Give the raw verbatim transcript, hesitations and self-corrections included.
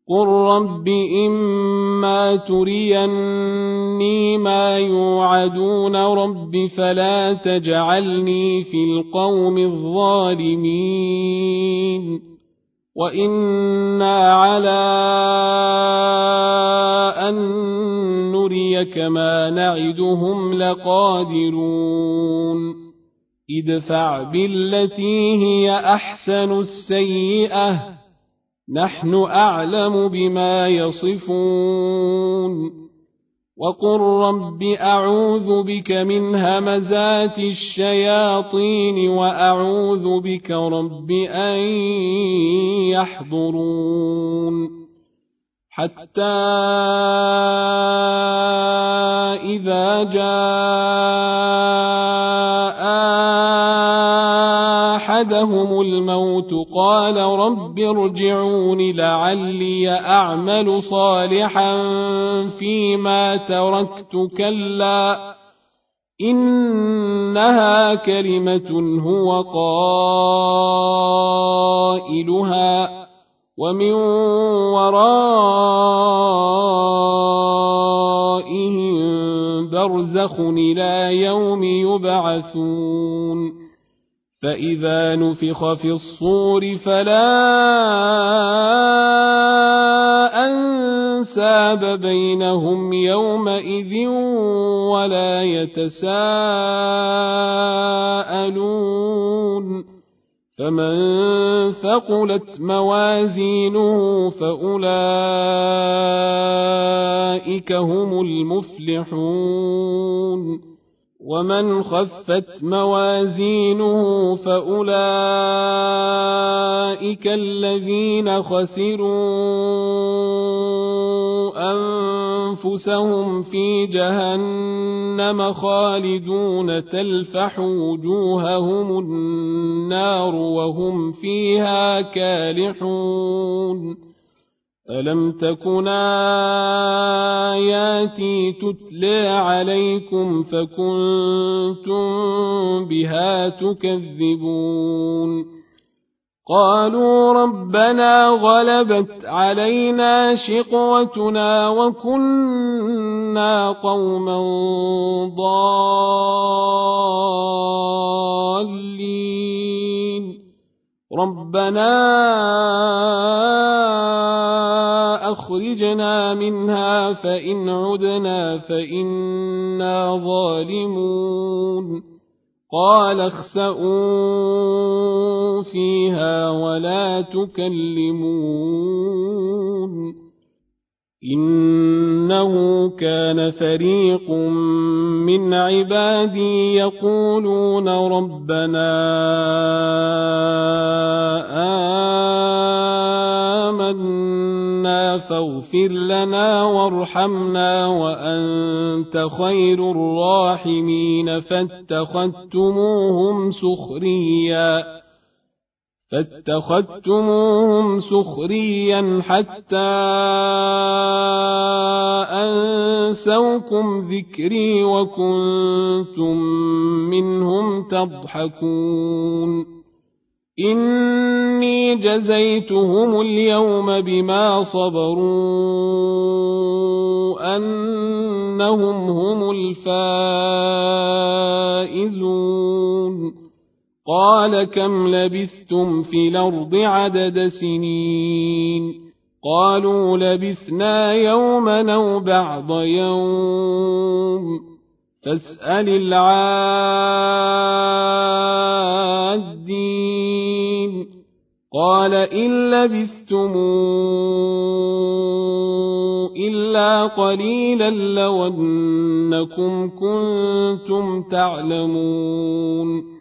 قل رب إما تريني ما يوعدون رب فلا تجعلني في القوم الظالمين وإنا على أن نريك ما نعدهم لقادرون ادفع بالتي هي أحسن السيئة نحن أعلم بما يصفون وقل رب أعوذ بك من همزات الشياطين وأعوذ بك رب أن يحضرون حتى إذا جاء أحدهم الموت قال رب ارجعون لعلي أعمل صالحا فيما تركت كلا إنها كلمة هو قائلها ومن ورائهم برزخ إلى يوم يبعثون فإذا نفخ في الصور فلا أنساب بينهم يومئذ ولا يتساءلون فمن ثقلت موازينه فأولئك هم المفلحون ومن خفت موازينه فأولئك الذين خسروا أنفسهم في جهنم خالدون تلفح وجوههم النار وهم فيها كالحون ألم تكن آياتي تتلى عليكم فكنتم بها تكذبون قالوا ربنا غلبت علينا شقوتنا وكنا قوما ضالين ربنا أخرجنا منها فإن عدنا فإنا ظالمون قال اخسئوا فيها ولا تكلمون إنه كان فريق من عبادي يقولون ربنا آمنا فاغفر لنا وارحمنا وأنت خير الراحمين فاتخذتموهم سخريا فاتخذتموهم سخريا حتى أنسوكم ذكري وكنتم منهم تضحكون إني جزيتهم اليوم بما صبروا أنهم هم الفائزون قال كم لبثتم في الأرض عدد سنين قالوا لبثنا يوما أو بعض يوم فاسأل العادين قال إن لبثتم إلا قليلا لو أنكم كنتم تعلمون